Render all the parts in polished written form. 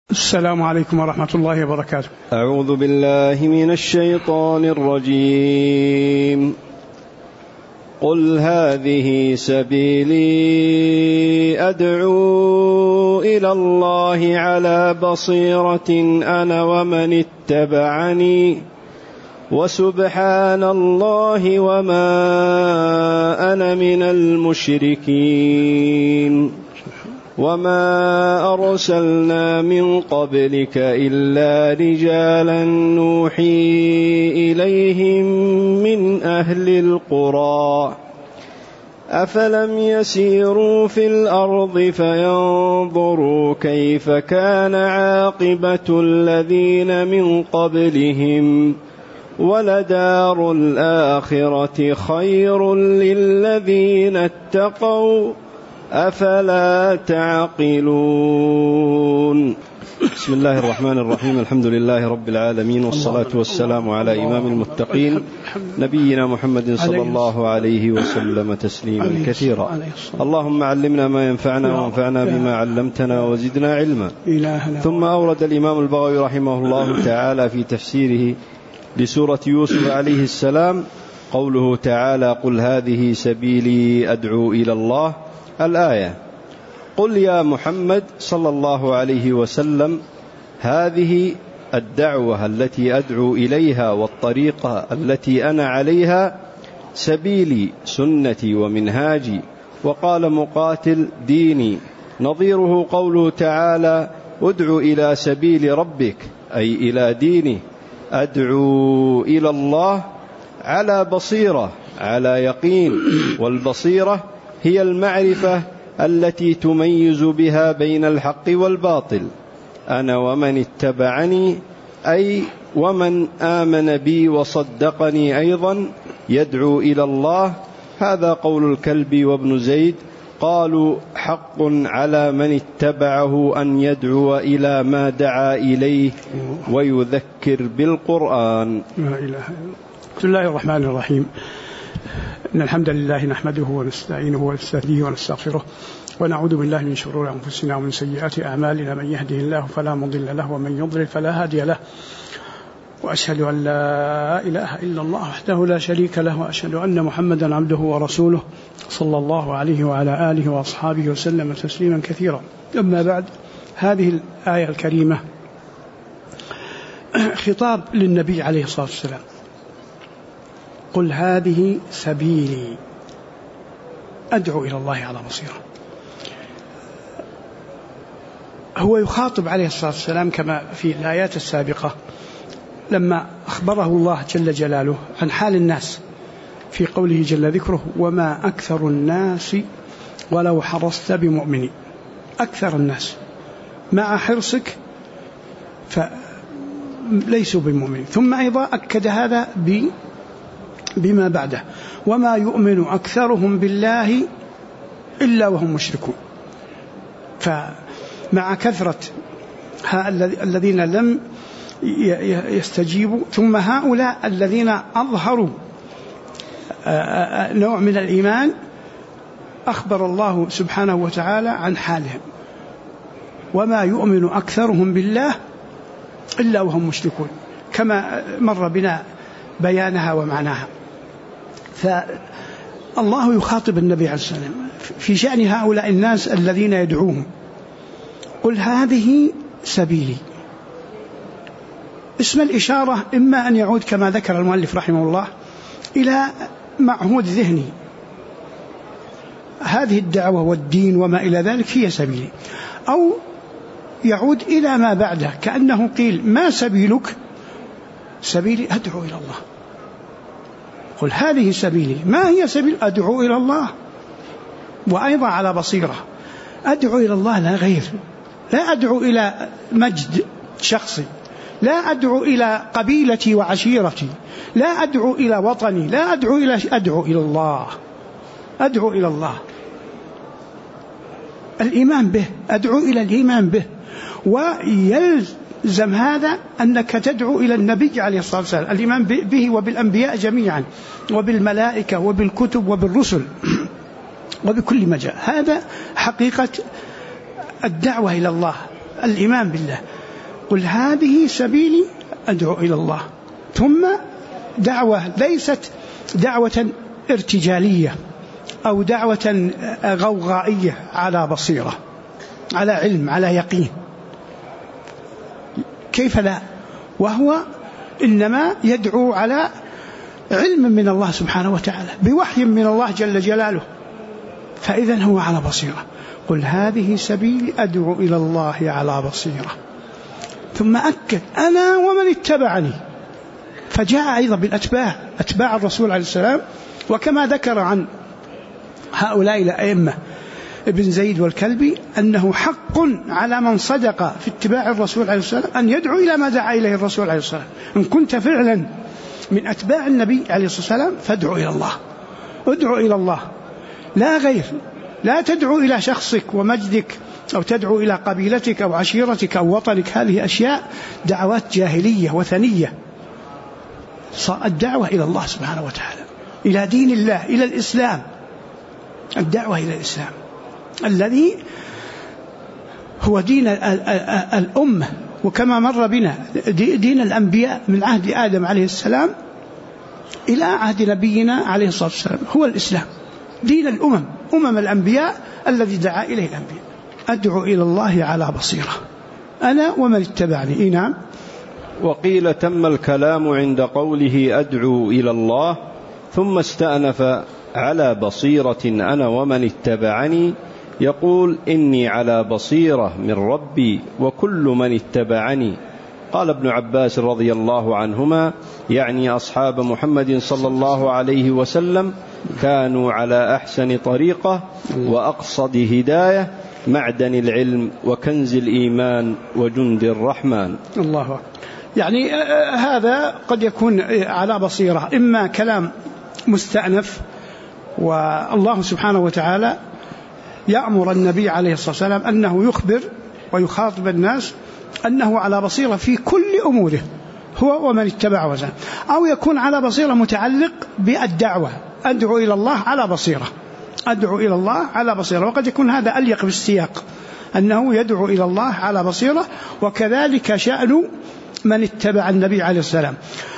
السلام عليكم ورحمة الله وبركاته. أعوذ بالله من الشيطان الرجيم. قل هذه سبيلي أدعو إلى الله على بصيرة أنا ومن اتبعني وسبحان الله وما أنا من المشركين وما أرسلنا من قبلك إلا رجالا نوحي إليهم من أهل القرى أفلم يسيروا في الأرض فينظروا كيف كان عاقبة الذين من قبلهم ولدار الآخرة خير للذين اتقوا أفلا تعقلون. بسم الله الرحمن الرحيم. الحمد لله رب العالمين، والصلاة والسلام على إمام المتقين نبينا محمد صلى الله عليه وسلم تسليما كثيرا. اللهم علمنا ما ينفعنا وانفعنا بما علمتنا وزدنا علما. ثم أورد الإمام البغوي رحمه الله تعالى في تفسيره لسورة يوسف عليه السلام قوله تعالى: قل هذه سبيلي أدعو إلى الله. الآية: قل يا محمد صلى الله عليه وسلم هذه الدعوة التي أدعو إليها والطريقة التي أنا عليها سبيلي، سنتي ومنهاجي. وقال مقاتل: ديني. نظيره قوله تعالى: ادعو إلى سبيل ربك، أي إلى دينه. أدعو إلى الله على بصيرة، على يقين. والبصيرة هي المعرفة التي تميز بها بين الحق والباطل. أنا ومن اتبعني، أي ومن آمن بي وصدقني أيضا يدعو إلى الله. هذا قول الكلبي وابن زيد. قالوا: حق على من اتبعه أن يدعو إلى ما دعا إليه ويذكر بالقرآن. لا إله إلا الله. بسم الله الرحمن الرحيم. إن الحمد لله نحمده ونستعينه ونستهديه ونستغفره ونعوذ بالله من شرور أنفسنا ومن سيئات أعمالنا، من يهده الله فلا مضل له ومن يضلل فلا هادي له، وأشهد أن لا إله إلا الله وحده لا شريك له، وأشهد أن محمدا عبده ورسوله صلى الله عليه وعلى آله وأصحابه وسلم تسليما كثيرا. أما بعد، هذه الآية الكريمة خطاب للنبي عليه الصلاة والسلام. قل هذه سبيلي أدعو إلى الله على بصيرة. هو يخاطب عليه الصلاة والسلام كما في الآيات السابقة لما أخبره الله جل جلاله عن حال الناس في قوله جل ذكره: وما أكثر الناس ولو حرصت بمؤمنين. أكثر الناس مع حرصك فليسوا بمؤمنين. ثم أيضا أكد هذا بما بعده: وما يؤمن أكثرهم بالله إلا وهم مشركون. فمع كثرة الذين لم يستجيبوا، ثم هؤلاء الذين أظهروا نوع من الإيمان، أخبر الله سبحانه وتعالى عن حالهم: وما يؤمن أكثرهم بالله إلا وهم مشركون، كما مر بنا بيانها ومعناها. فالله يخاطب النبي عليه الصلاة والسلام في شأن هؤلاء الناس الذين يدعوهم: قل هذه سبيلي. اسم الإشارة إما أن يعود كما ذكر المؤلف رحمه الله إلى معهود ذهني، هذه الدعوة والدين وما إلى ذلك هي سبيلي، أو يعود إلى ما بعده كأنه قيل: ما سبيلك؟ سبيلي أدعو إلى الله. قل هذه سبيلي. ما هي سبيل؟ أدعو إلى الله، وأيضا على بصيرة. أدعو إلى الله لا غير. لا أدعو إلى مجد شخصي، لا أدعو إلى قبيلتي وعشيرتي، لا أدعو إلى وطني، لا أدعو إلى الله. أدعو إلى الله، الإيمان به، أدعو إلى الإيمان به. ويلزم هذا أنك تدعو إلى النبي عليه الصلاة والسلام، الإيمان به وبالأنبياء جميعا، وبالملائكة وبالكتب وبالرسل وبكل ما جاء. هذا حقيقة الدعوة إلى الله، الإيمان بالله. قل هذه سبيلي أدعو إلى الله. ثم دعوة ليست دعوة ارتجالية أو دعوة غوغائية، على بصيرة، على علم، على يقين. كيف لا؟ وهو إنما يدعو على علم من الله سبحانه وتعالى، بوحي من الله جل جلاله، فإذن هو على بصيرة. قل هذه سبيلي أدعو إلى الله على بصيرة. ثم أكد أنا ومن اتبعني، فجاء أيضا بالأتباع، أتباع الرسول عليه السلام. وكما ذكر عن هؤلاء الأئمة ابن زيد والكلبي أنه حق على من صدق في اتباع الرسول عليه السلام أن يدعو إلى ما دعا إليه الرسول عليه السلام. إن كنت فعلا من أتباع النبي عليه الصلاة والسلام فادعو إلى الله، ادعو إلى الله لا غير. لا تدعو إلى شخصك ومجدك، أو تدعو إلى قبيلتك أو عشيرتك أو وطنك، هذه أشياء دعوات جاهلية وثنية. الدعوة إلى الله سبحانه وتعالى، إلى دين الله، إلى الإسلام. الدعوة إلى الإسلام الذي هو دين الأمة، وكما مر بنا دين الأنبياء من عهد آدم عليه السلام إلى عهد نبينا عليه الصلاة والسلام، هو الإسلام دين الأمم، أمم الأنبياء الذي دعا إليه الأنبياء. أدعو إلى الله على بصيرة أنا ومن اتبعني. نعم. وقيل تم الكلام عند قوله أدعو إلى الله، ثم استأنف على بصيرة أنا ومن اتبعني، يقول إني على بصيرة من ربي وكل من اتبعني. قال ابن عباس رضي الله عنهما يعني أصحاب محمد صلى الله عليه وسلم كانوا على أحسن طريقة وأقصد هداية، معدن العلم وكنز الإيمان وجند الرحمن. الله. يعني هذا قد يكون على بصيرة، إما كلام مستأنف، والله سبحانه وتعالى يأمر النبي عليه الصلاة والسلام أنه يخبر ويخاطب الناس أنه على بصيرة في كل أموره هو ومن اتبع وزن. أو يكون على بصيرة متعلق بالدعوة، أدعو إلى الله على بصيرة، أدعو إلى الله على بصيرة. وقد يكون هذا أليق بالسياق، أنه يدعو إلى الله على بصيرة. وكذلك شأن من اتبع النبي عليه السلام.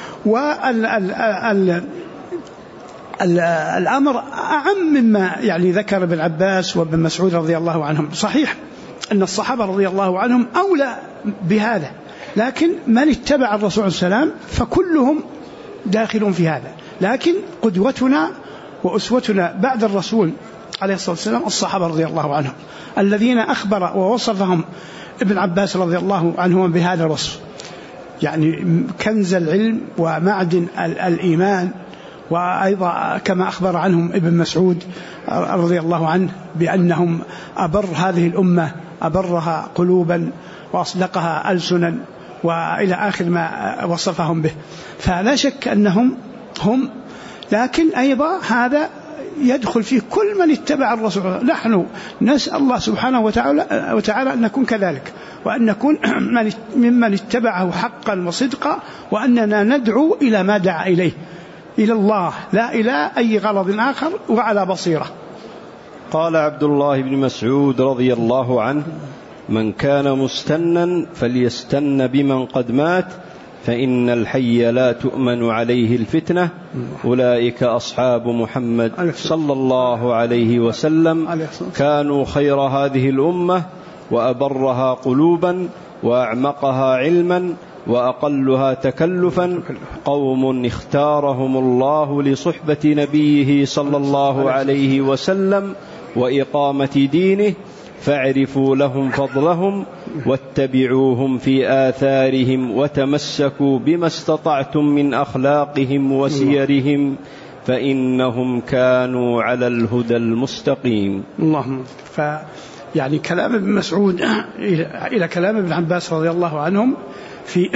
الأمر أعم مما يعني ذكر ابن عباس وابن مسعود رضي الله عنهم. صحيح أن الصحابة رضي الله عنهم أولى بهذا، لكن من اتبع الرسول عليه السلام فكلهم داخلون في هذا. لكن قدوتنا وأسوتنا بعد الرسول عليه الصلاة والسلام الصحابة رضي الله عنهم، الذين أخبر ووصفهم ابن عباس رضي الله عنهم بهذا الوصف، يعني كنز العلم ومعدن الإيمان. وأيضا كما أخبر عنهم ابن مسعود رضي الله عنه بأنهم أبر هذه الأمة، أبرها قلوبا وأصدقها ألسنا، وإلى آخر ما وصفهم به. فلا شك أنهم هم، لكن أيضا هذا يدخل فيه كل من اتبع الرسول. نحن نسأل الله سبحانه وتعالى أن نكون كذلك، وأن نكون ممن اتبعه حقا وصدقا، وأننا ندعو إلى ما دعا إليه، إلى الله لا إلى أي غرض آخر، وعلى بصيرة. قال عبد الله بن مسعود رضي الله عنه: من كان مستنا فليستن بمن قد مات، فإن الحي لا تؤمن عليه الفتنة. أولئك أصحاب محمد صلى الله عليه وسلم، كانوا خير هذه الأمة وأبرها قلوبا وأعمقها علما وأقلها تكلفا، قوم اختارهم الله لصحبة نبيه صلى الله عليه وسلم وإقامة دينه، فاعرفوا لهم فضلهم واتبعوهم في آثارهم، وتمسكوا بما استطعتم من أخلاقهم وسيرهم، فإنهم كانوا على الهدى المستقيم. اللهم. يعني كلام ابن مسعود إلى كلام ابن عباس رضي الله عنهم في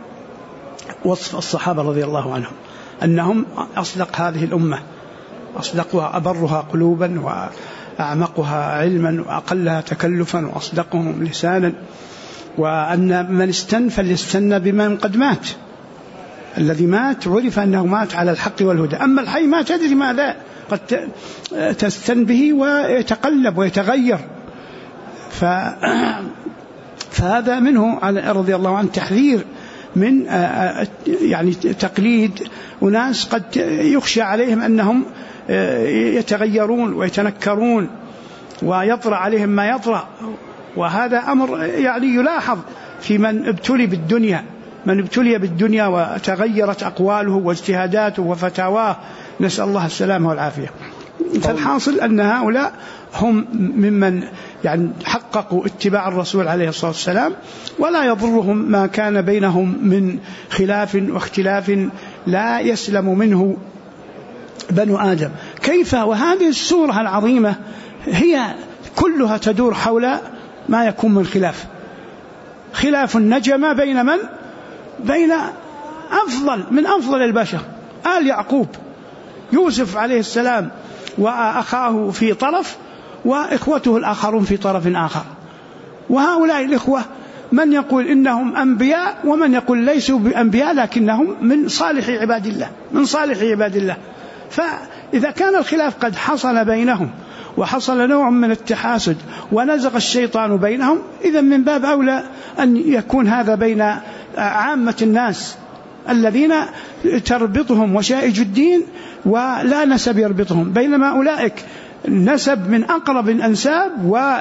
وصف الصحابة رضي الله عنهم أنهم أصدق هذه الأمة، أصدقها أبرها قلوبا وأعمقها علما وأقلها تكلفا وأصدقهم لسانا، وأن من استن فليستن بمن قد مات. الذي مات عرف أنه مات على الحق والهدى، أما الحي ما تدري ماذا قد تستن به ويتقلب ويتغير. فهذا منه رضي الله عنه تحذير من يعني تقليد أناس قد يخشى عليهم أنهم يتغيرون ويتنكرون ويطرأ عليهم ما يطرأ. وهذا أمر يعني يلاحظ في من ابتلي بالدنيا، من ابتلي بالدنيا وتغيرت أقواله واجتهاداته وفتاواه، نسأل الله السلامة والعافية. فالحاصل أن هؤلاء هم ممن يعني حققوا اتباع الرسول عليه الصلاة والسلام، ولا يضرهم ما كان بينهم من خلاف واختلاف لا يسلم منه بنو آدم. كيف وهذه السورة العظيمة هي كلها تدور حول ما يكون من خلاف النجمة بين من؟ بين من أفضل البشر آل يعقوب، يوسف عليه السلام وأخاه في طرف وإخوته الآخرون في طرف آخر. وهؤلاء الإخوة من يقول إنهم أنبياء ومن يقول ليسوا بأنبياء لكنهم من صالح عباد الله. فإذا كان الخلاف قد حصل بينهم وحصل نوع من التحاسد ونزغ الشيطان بينهم، إذن من باب أولى أن يكون هذا بين عامة الناس الذين تربطهم وشائج الدين ولا نسب يربطهم، بينما أولئك نسب من أقرب الأنساب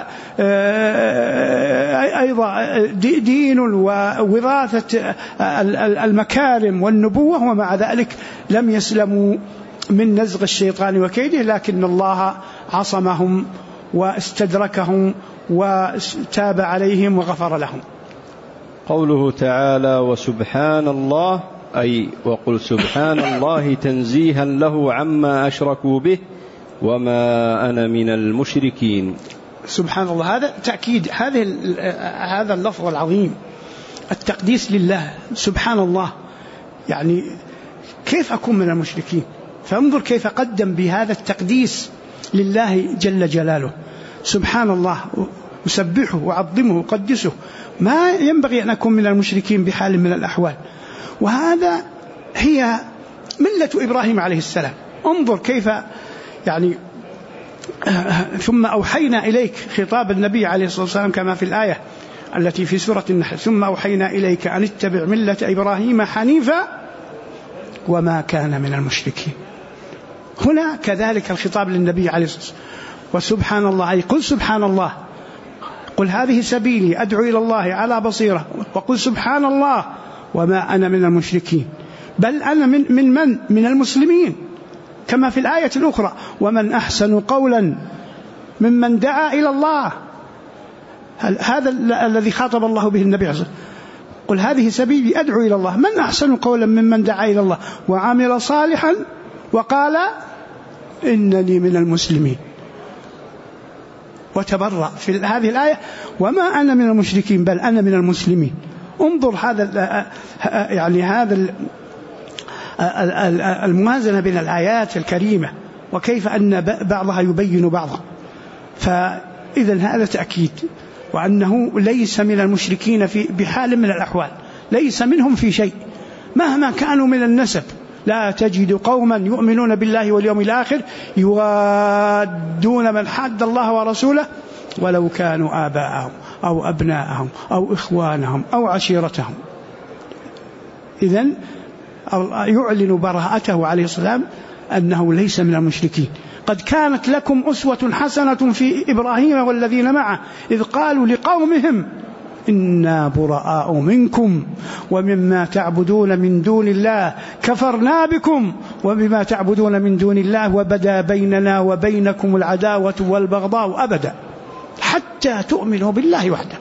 وأيضا دين ووراثة المكارم والنبوة، ومع ذلك لم يسلموا من نزغ الشيطان وكيده، لكن الله عصمهم واستدركهم وتاب عليهم وغفر لهم. قوله تعالى وسبحان الله، أي وقل سبحان الله تنزيها له عما أشركوا به وما أنا من المشركين. سبحان الله، هذا تأكيد هذا اللفظ العظيم، التقديس لله. سبحان الله يعني كيف أكون من المشركين؟ فانظر كيف قدم بهذا التقديس لله جل جلاله. سبحان الله، أسبحه وأعظمه وأقدسه، ما ينبغي أن أكون من المشركين بحال من الأحوال. وهذا هي ملة إبراهيم عليه السلام. انظر كيف يعني ثم أوحينا إليك، خطاب النبي عليه الصلاة والسلام كما في الآية التي في سورة النحل، ثم أوحينا إليك أن اتبع ملة إبراهيم حنيفا وما كان من المشركين. هنا كذلك الخطاب للنبي عليه الصلاة والسلام. وسبحان الله، أي قل سبحان الله، قل هذه سبيلي أدعو إلى الله على بصيرة، وقل سبحان الله وما أنا من المشركين، بل أنا من المسلمين، كما في الآية الأخرى ومن أحسن قولا ممن دعا إلى الله. هذا الذي خاطب الله به النبي عليه الصلاة والسلام، قل هذه سبيلي أدعو إلى الله، من أحسن قولا ممن دعا إلى الله وعمل صالحا وقال إنني من المسلمين. وتبرأ في هذه الآية وما أنا من المشركين بل أنا من المسلمين. انظر هذا يعني هذا الموازنة بين الآيات الكريمة، وكيف أن بعضها يبين بعضا. فإذا هذا تأكيد، وأنه ليس من المشركين بحال من الأحوال، ليس منهم في شيء مهما كانوا من النسب. لا تجد قوما يؤمنون بالله واليوم الآخر يوادون من حاد الله ورسوله ولو كانوا آباءهم أو أبناءهم أو إخوانهم أو عشيرتهم. إذن يعلن براءته عليه السلام أنه ليس من المشركين. قد كانت لكم أسوة حسنة في إبراهيم والذين معه إذ قالوا لقومهم إنا براء منكم ومما تعبدون من دون الله كفرنا بكم وبما تعبدون من دون الله وبدا بيننا وبينكم العداوة والبغضاء أبدا حتى تؤمنوا بالله وحده.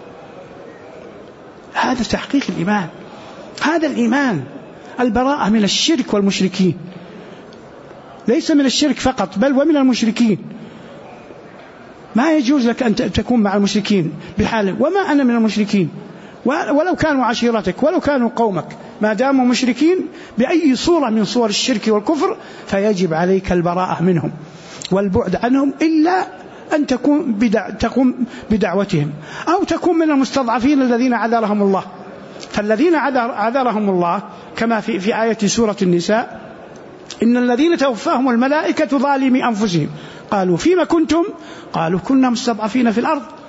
هذا تحقيق الإيمان، هذا الإيمان، البراءة من الشرك والمشركين، ليس من الشرك فقط بل ومن المشركين. ما يجوز لك أن تكون مع المشركين بحال، وما أنا من المشركين، ولو كانوا عشيرتك ولو كانوا قومك، ما داموا مشركين بأي صورة من صور الشرك والكفر فيجب عليك البراءة منهم والبعد عنهم، إلا أن تقوم بدعوتهم أو تكون من المستضعفين الذين عذرهم الله. فالذين عذرهم الله كما في آية سورة النساء إن الذين توفاهم الملائكة ظالمي أنفسهم قالوا فيما كنتم قالوا كنا مستضعفين في الأرض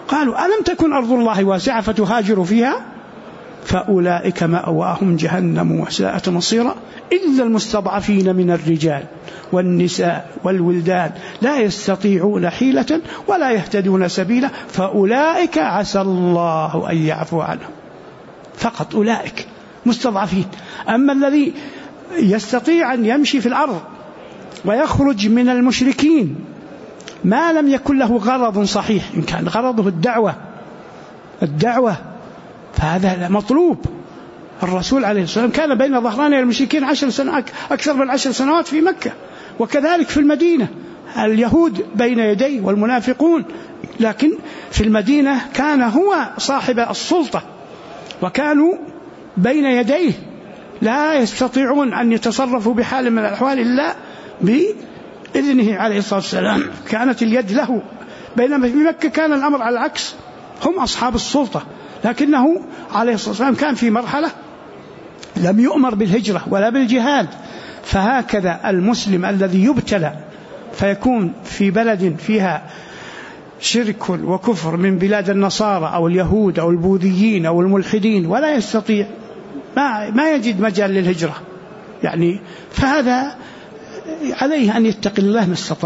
قالوا ألم تكن أرض الله واسعة فتهاجروا فيها فأولئك مأواهم جهنم وساءت مصيرا إلا المستضعفين من الرجال والنساء والولدان لا يستطيعون حيلة ولا يهتدون سبيلا فأولئك عسى الله أن يعفو عنهم. فقط أولئك مستضعفين. أما الذي يستطيع أن يمشي في الأرض ويخرج من المشركين ما لم يكن له غرض صحيح، إن كان غرضه الدعوة فهذا مطلوب. الرسول عليه الصلاة والسلام كان بين ظهراني المشركين 10 سنوات، أكثر من 10 سنوات في مكة، وكذلك في المدينة اليهود بين يديه والمنافقون، لكن في المدينة كان هو صاحب السلطة وكانوا بين يديه لا يستطيعون أن يتصرفوا بحال من الأحوال إلا بإذنه عليه الصلاة والسلام، كانت اليد له. بينما في مكة كان الأمر على العكس، هم أصحاب السلطة، لكنه عليه الصلاة والسلام كان في مرحلة لم يؤمر بالهجرة ولا بالجهاد. فهكذا المسلم الذي يبتلى فيكون في بلد فيها شرك وكفر من بلاد النصارى أو اليهود أو البوذيين أو الملحدين ولا يستطيع، ما يجد مجال للهجرة يعني، فهذا عليه أن يتقي الله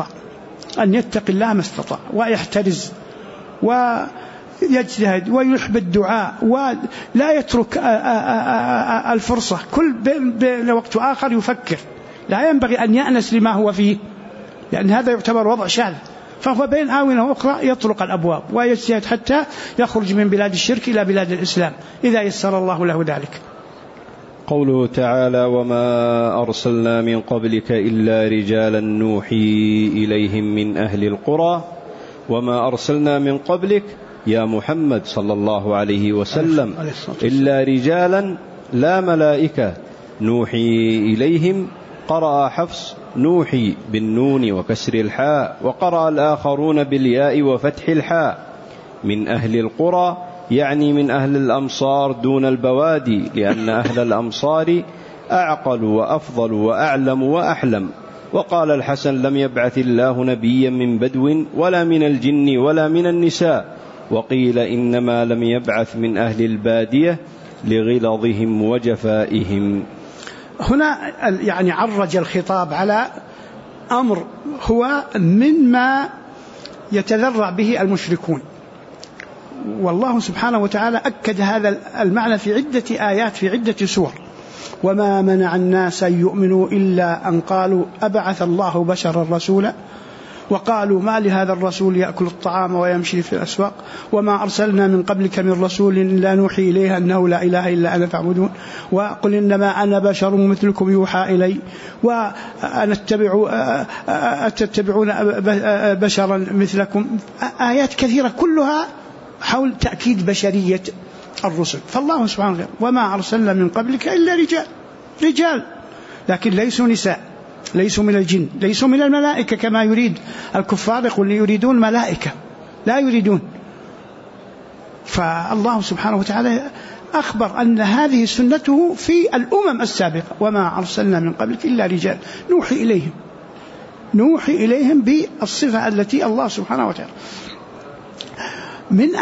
ما استطاع، ويحترز ويجتهد ويحب الدعاء ولا يترك الفرصة. كل بين وقت آخر يفكر، لا ينبغي أن يأنس لما هو فيه، لأن هذا يعتبر وضع شاذ. فهو بين آونة أخرى يطرق الأبواب ويجتهد حتى يخرج من بلاد الشرك إلى بلاد الإسلام إذا يسر الله له ذلك. قوله تعالى: وما أرسلنا من قبلك إلا رجالا نوحي إليهم من أهل القرى. وما أرسلنا من قبلك يا محمد صلى الله عليه وسلم إلا رجالا لا ملائكة نوحي إليهم. قرأ حفص نوحي بالنون وكسر الحاء، وقرأ الآخرون بالياء وفتح الحاء. من أهل القرى يعني من أهل الأمصار دون البوادي، لأن أهل الأمصار أعقل وأفضل وأعلم وأحلم. وقال الحسن: لم يبعث الله نبيا من بدو ولا من الجن ولا من النساء. وقيل إنما لم يبعث من أهل البادية لغلظهم وجفائهم. هنا يعني عرج الخطاب على أمر هو مما يتذرع به المشركون، والله سبحانه وتعالى أكد هذا المعنى في عدة آيات في عدة سور. وما منع الناس أن يؤمنوا إلا أن قالوا أبعث الله بشرا رسولا، وقالوا ما لهذا الرسول يأكل الطعام ويمشي في الأسواق، وما أرسلنا من قبلك من رسول إلا نوحي إليه أنه لا إله إلا أنا فاعبدون، وقل إنما أنا بشر مثلكم يوحى إلي، وأن أتتبعون بشرا مثلكم. آيات كثيرة كلها حول تأكيد بشرية الرسل. فالله سبحانه وتعالى: وما أرسلنا من قبلك إلا رجال، لكن ليسوا نساء، ليسوا من الجن، ليسوا من الملائكة كما يريد الكفار، يقول يريدون ملائكة، لا يريدون. فالله سبحانه وتعالى أخبر أن هذه سنته في الأمم السابقة: وما أرسلنا من قبلك إلا رجال نوحي إليهم بالصفة التي الله سبحانه وتعالى. من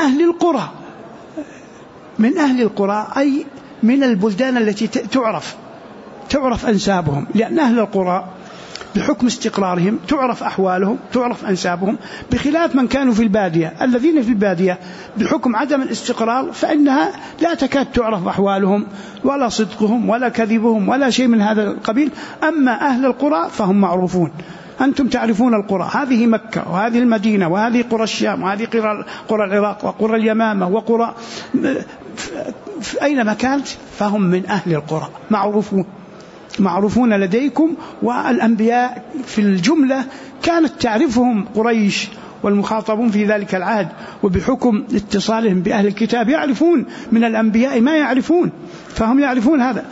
أهل القرى أي من البلدان التي تعرف أنسابهم، لأن أهل القرى بحكم استقرارهم تعرف أحوالهم، تعرف أنسابهم، بخلاف من كانوا في البادية. الذين في البادية بحكم عدم الاستقرار فإنها لا تكاد تعرف أحوالهم ولا صدقهم ولا كذبهم ولا شيء من هذا القبيل. أما أهل القرى فهم معروفون، أنتم تعرفون القرى، هذه مكة وهذه المدينة وهذه قرى الشام وهذه قرى العراق وقرى اليمامة وقرى في أين مكان، فهم من أهل القرى معروفون لديكم. والأنبياء في الجملة كانت تعرفهم قريش والمخاطبون في ذلك العهد، وبحكم اتصالهم بأهل الكتاب يعرفون من الأنبياء ما يعرفون، فهم يعرفون هذا.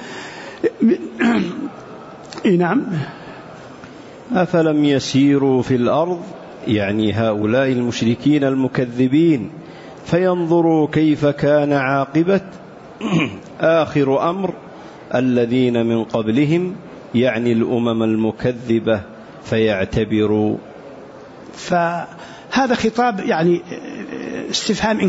نعم. أفلم يسيروا في الأرض، يعني هؤلاء المشركين المكذبين، فينظروا كيف كان عاقبة آخر أمر الذين من قبلهم، يعني الأمم المكذبة، فيعتبروا. فهذا خطاب يعني استفهام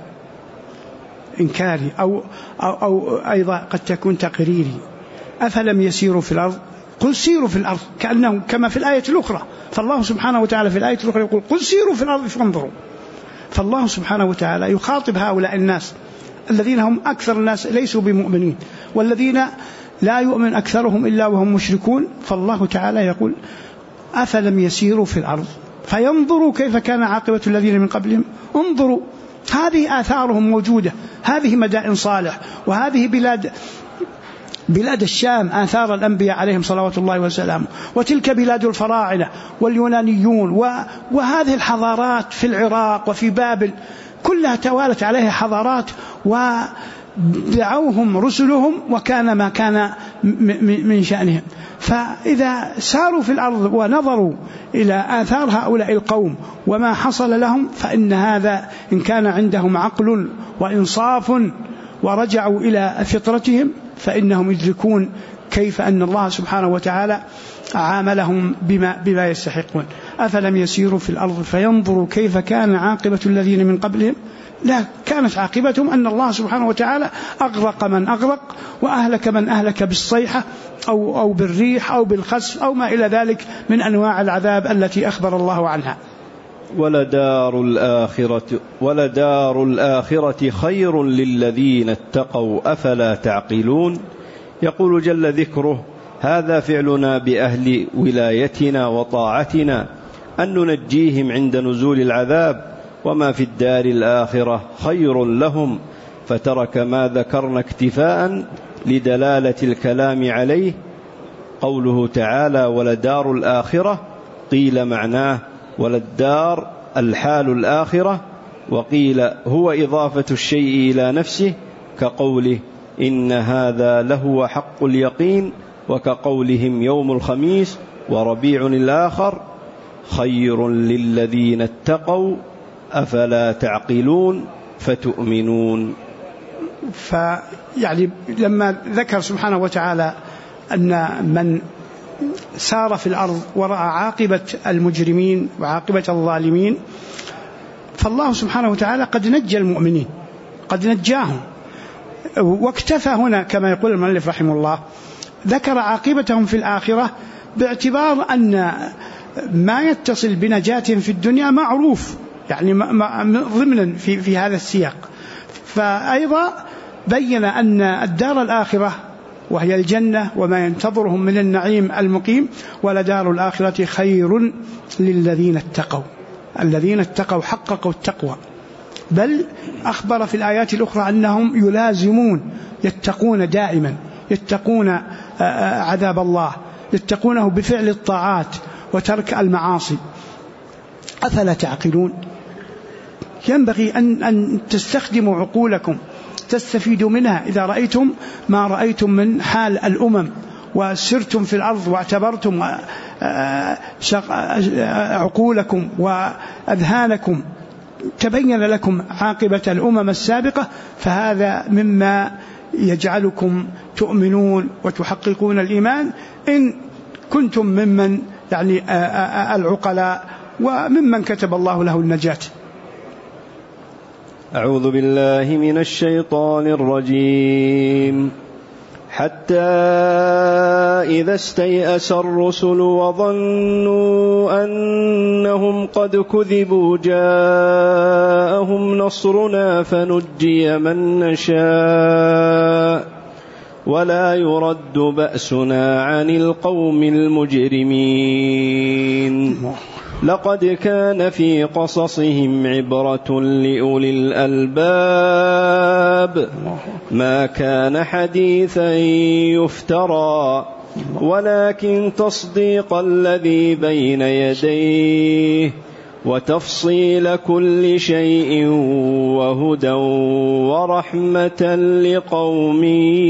إنكاري أو أيضا قد تكون تقريري. أفلم يسيروا في الأرض، قل سيروا في الأرض، كأنه كما في الآية الأخرى. فالله سبحانه وتعالى في الآية الأخرى يقول قل سيروا في الأرض فانظروا. فالله سبحانه وتعالى يخاطب هؤلاء الناس الذين هم أكثر الناس ليسوا بمؤمنين، والذين لا يؤمن أكثرهم إلا وهم مشركون. فالله تعالى يقول أفلم يسيروا في الأرض فينظروا كيف كان عاقبة الذين من قبلهم. انظروا، هذه آثارهم موجودة، هذه مدائن صالح، وهذه بلاد الشام آثار الأنبياء عليهم صلوات الله وسلامه، وتلك بلاد الفراعنة واليونانيون، وهذه الحضارات في العراق وفي بابل كلها توالت عليها حضارات، ودعوهم رسلهم وكان ما كان من شأنهم. فإذا ساروا في الأرض ونظروا إلى آثار هؤلاء القوم وما حصل لهم، فإن هذا إن كان عندهم عقل وإنصاف ورجعوا إلى فطرتهم فإنهم يدركون كيف أن الله سبحانه وتعالى عاملهم بما يستحقون. أفلم يسيروا في الأرض فينظروا كيف كان عاقبة الذين من قبلهم. لا، كانت عاقبتهم أن الله سبحانه وتعالى أغرق من أغرق وأهلك من أهلك بالصيحة أو بالريح أو بالخسف أو ما إلى ذلك من أنواع العذاب التي أخبر الله عنها. ولدار الآخرة خير للذين اتقوا أفلا تعقلون. يقول جل ذكره: هذا فعلنا بأهل ولايتنا وطاعتنا أن ننجيهم عند نزول العذاب، وما في الدار الآخرة خير لهم. فترك ما ذكرنا اكتفاء لدلالة الكلام عليه. قوله تعالى: ولدار الآخرة، قيل معناه وللدار الحال الآخرة، وقيل هو إضافة الشيء إلى نفسه، كقوله: إن هذا لهو حق اليقين، وكقولهم يوم الخميس وربيع الآخر خير للذين اتقوا أفلا تعقلون فتؤمنون. فيعني لما ذكر سبحانه وتعالى أن من سار في الأرض ورأى عاقبة المجرمين وعاقبة الظالمين، فالله سبحانه وتعالى قد نجى المؤمنين، قد نجاهم، واكتفى هنا كما يقول المؤلف رحمه الله، ذكر عاقبتهم في الآخرة باعتبار أن ما يتصل بنجاة في الدنيا معروف، يعني ضمنا في هذا السياق. فأيضا بين أن الدار الآخرة وهي الجنة وما ينتظرهم من النعيم المقيم، ولدار الآخرة خير للذين اتقوا. الذين اتقوا حققوا التقوى، بل أخبر في الآيات الأخرى أنهم يلازمون، يتقون دائما، يتقون عذاب الله، يتقونه بفعل الطاعات وترك المعاصي. أفلا تعقلون؟ ينبغي أن تستخدموا عقولكم، تستفيدوا منها إذا رأيتم ما رأيتم من حال الأمم وسرتم في الأرض واعتبرتم عقولكم وأذهانكم تبين لكم عاقبة الأمم السابقة، فهذا مما يجعلكم تؤمنون وتحققون الإيمان إن كنتم ممن يعني العقلاء وممن كتب الله له النجاة. أعوذ بالله من الشيطان الرجيم. حتى إذا استيأس الرسل وظنوا أنهم قد كذبوا جاءهم نصرنا فنجي من نشاء ولا يرد بأسنا عن القوم المجرمين. لقد كان في قصصهم عبرة لأولي الألباب ما كان حديثا يفترى ولكن تصديق الذي بين يديه وتفصيل كل شيء وهدى ورحمة لقوم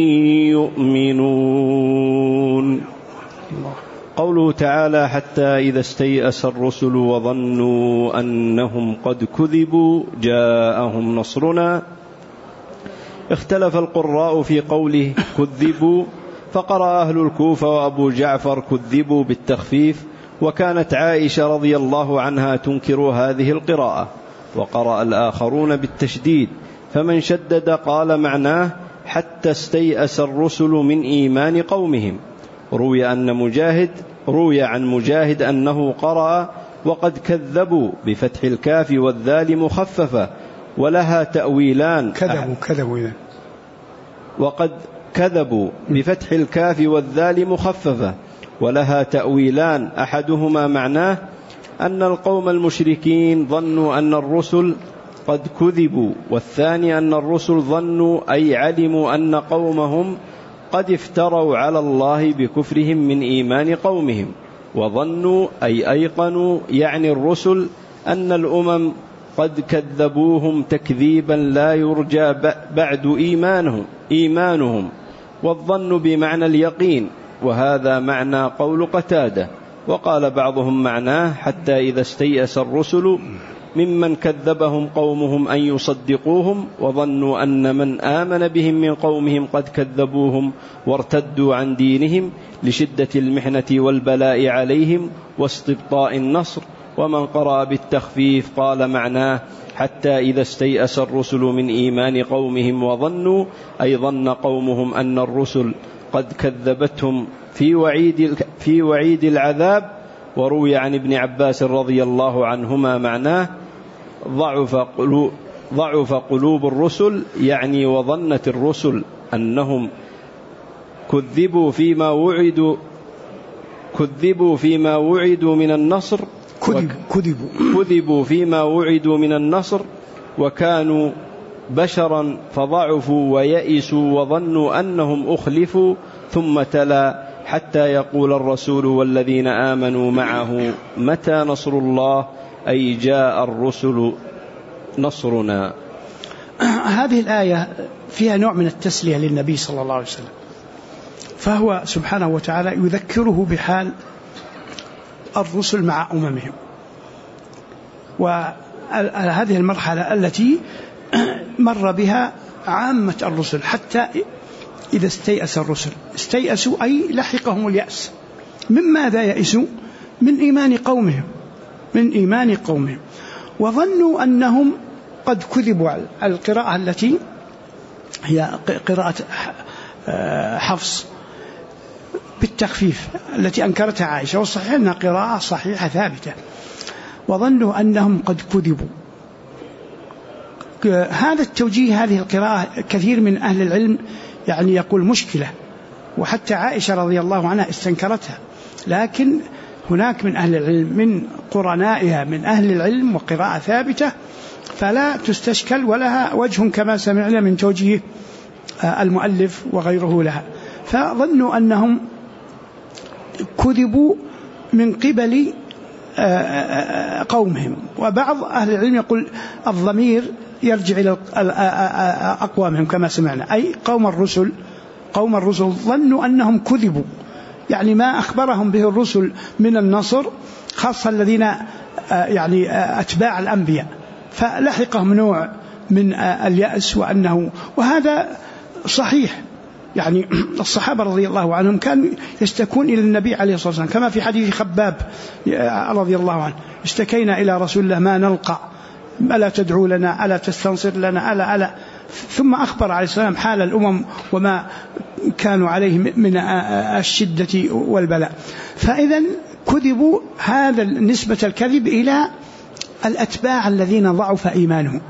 يؤمنون. قوله تعالى: حتى إذا استيأس الرسل وظنوا أنهم قد كذبوا جاءهم نصرنا. اختلف القراء في قوله كذبوا، فقرأ أهل الكوفة وأبو جعفر كذبوا بالتخفيف، وكانت عائشة رضي الله عنها تنكر هذه القراءة، وقرأ الآخرون بالتشديد، فمن شدد قال معناه حتى استيأس الرسل من إيمان قومهم. روي عن مجاهد أنه قرأ وقد كذبوا بفتح الكاف والذال مخففة ولها تأويلان. وقد كذبوا بفتح الكاف والذال مخففة ولها تأويلان، أحدهما معناه أن القوم المشركين ظنوا أن الرسل قد كذبوا، والثاني أن الرسل ظنوا أي علموا أن قومهم قد افتروا على الله بكفرهم من إيمان قومهم، وظنوا أي أيقنوا يعني الرسل أن الأمم قد كذبوهم تكذيبا لا يرجى بعد إيمانهم، والظن بمعنى اليقين، وهذا معنى قول قتادة. وقال بعضهم معناه حتى إذا استيأس الرسل ممن كذبهم قومهم أن يصدقوهم، وظنوا أن من آمن بهم من قومهم قد كذبوهم وارتدوا عن دينهم لشدة المحنة والبلاء عليهم واستبطاء النصر. ومن قرأ بالتخفيف قال معناه حتى إذا استيأس الرسل من إيمان قومهم، وظنوا أي ظن قومهم أن الرسل قد كذبتهم في وعيد العذاب. وروي عن ابن عباس رضي الله عنهما معناه ضعف قلوب الرسل، يعني وظنت الرسل أنهم كذبوا فيما وعدوا من النصر كذبوا فيما وعدوا من النصر، وكانوا بشرا فضعفوا ويئسوا وظنوا أنهم أخلفوا. ثم تلا حتى يقول الرسول والذين آمنوا معه متى نصر الله، أي جاء الرسل نصرنا. هذه الآية فيها نوع من التسلية للنبي صلى الله عليه وسلم، فهو سبحانه وتعالى يذكره بحال الرسل مع أممهم، وهذه المرحلة التي مر بها عامة الرسل حتى إذا استيأس الرسل. استيأسوا أي لحقهم اليأس. من ماذا يأسوا؟ من إيمان قومهم، وظنوا أنهم قد كذبوا. القراءة التي هي قراءة حفص بالتخفيف التي أنكرتها عائشة، والصحيح أنها قراءة صحيحة ثابتة. وظنوا أنهم قد كذبوا. هذا التوجيه، هذه القراءة، كثير من أهل العلم يعني يقول مشكلة، وحتى عائشة رضي الله عنها استنكرتها، لكن هناك من أهل العلم من قرنائها من أهل العلم وقراءة ثابتة فلا تستشكل ولها وجه كما سمعنا من توجيه المؤلف وغيره لها. فظنوا أنهم كذبوا من قبل قومهم. وبعض أهل العلم يقول الضمير يرجع إلى أقوامهم كما سمعنا، أي قوم الرسل ظنوا أنهم كذبوا، يعني ما أخبرهم به الرسل من النصر، خاصة الذين يعني أتباع الأنبياء، فلحقهم نوع من اليأس. وهذا صحيح، يعني الصحابة رضي الله عنهم كانوا يشتكون إلى النبي عليه الصلاة والسلام، كما في حديث خباب رضي الله عنه: اشتكينا إلى رسول الله ما نلقى، ألا تدعو لنا، ألا تستنصر لنا، ألا. ثم أخبر عليه السلام حال الأمم وما كانوا عليه من الشدة والبلاء. فإذا كذبوا، هذا نسبة الكذب إلى الأتباع الذين ضعف إيمانهم.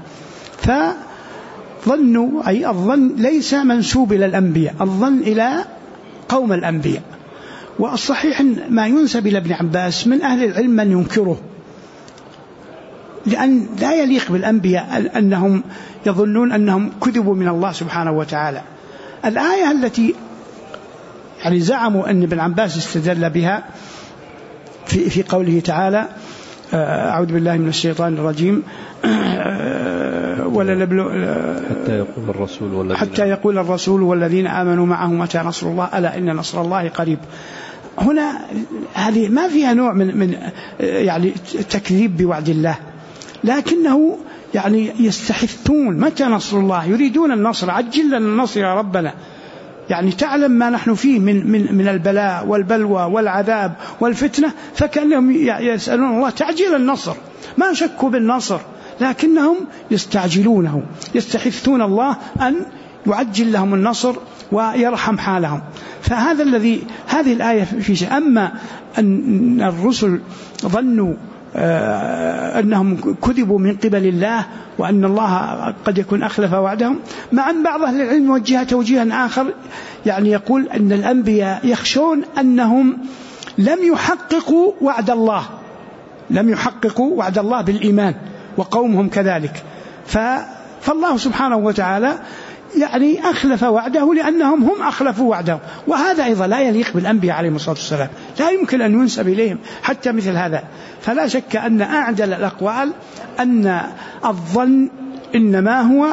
فظنوا، أي الظن ليس منسوب إلى الأنبياء، الظن إلى قوم الأنبياء. والصحيح ما ينسب إلى ابن عباس من أهل العلم من ينكره، لأن لا يليق بالأنبياء أنهم يظنون أنهم كذبوا من الله سبحانه وتعالى. الآية التي يعني زعموا أن ابن عباس استدل بها في قوله تعالى: أعوذ بالله من الشيطان الرجيم، حتى يقول الرسول والذين آمنوا معه متى نصر الله، ألا إن نصر الله قريب. هنا هذه ما فيها نوع من يعني تكذيب بوعد الله، لكنه يعني يستحثون متى نصر الله، يريدون النصر، عجل لنا النصر يا ربنا. يعني تعلم ما نحن فيه من البلاء والبلوى والعذاب والفتنة، فكأنهم يسألون الله تعجيل النصر. ما شكوا بالنصر، لكنهم يستعجلونه، يستحثون الله أن يعجل لهم النصر ويرحم حالهم. فهذا هذه الآية في شيء. أما أن الرسل ظنوا أنهم كذبوا من قبل الله وأن الله قد يكون أخلف وعدهم، مع أن بعض أهل العلم وجه توجيها آخر، يعني يقول أن الأنبياء يخشون أنهم لم يحققوا وعد الله بالإيمان، وقومهم كذلك، فالله سبحانه وتعالى يعني أخلف وعده لأنهم هم أخلفوا وعده. وهذا أيضا لا يليق بالأنبياء عليهم الصلاة والسلام، لا يمكن أن ينسب إليهم حتى مثل هذا. فلا شك أن أعدل الأقوال أن الظن إنما هو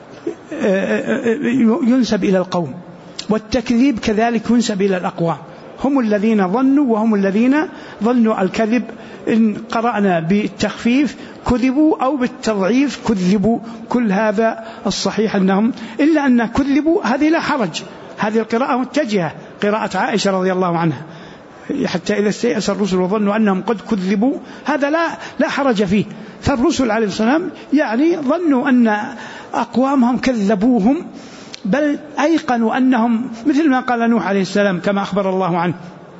ينسب إلى القوم، والتكذيب كذلك ينسب إلى الأقوام، هم الذين ظنوا وهم الذين ظنوا الكذب. إن قرأنا بالتخفيف كذبوا أو بالتضعيف كذبوا، كل هذا الصحيح أنهم، إلا أن كذبوا هذه لا حرج، هذه القراءة متجهة، قراءة عائشة رضي الله عنها، حتى إذا استيأس الرسل وظنوا أنهم قد كذبوا، هذا لا حرج فيه. فالرسل عليه السلام يعني ظنوا أن أقوامهم كذبوهم، بل أيقنوا أنهم مثل ما قال نوح عليه السلام كما أخبر الله عنه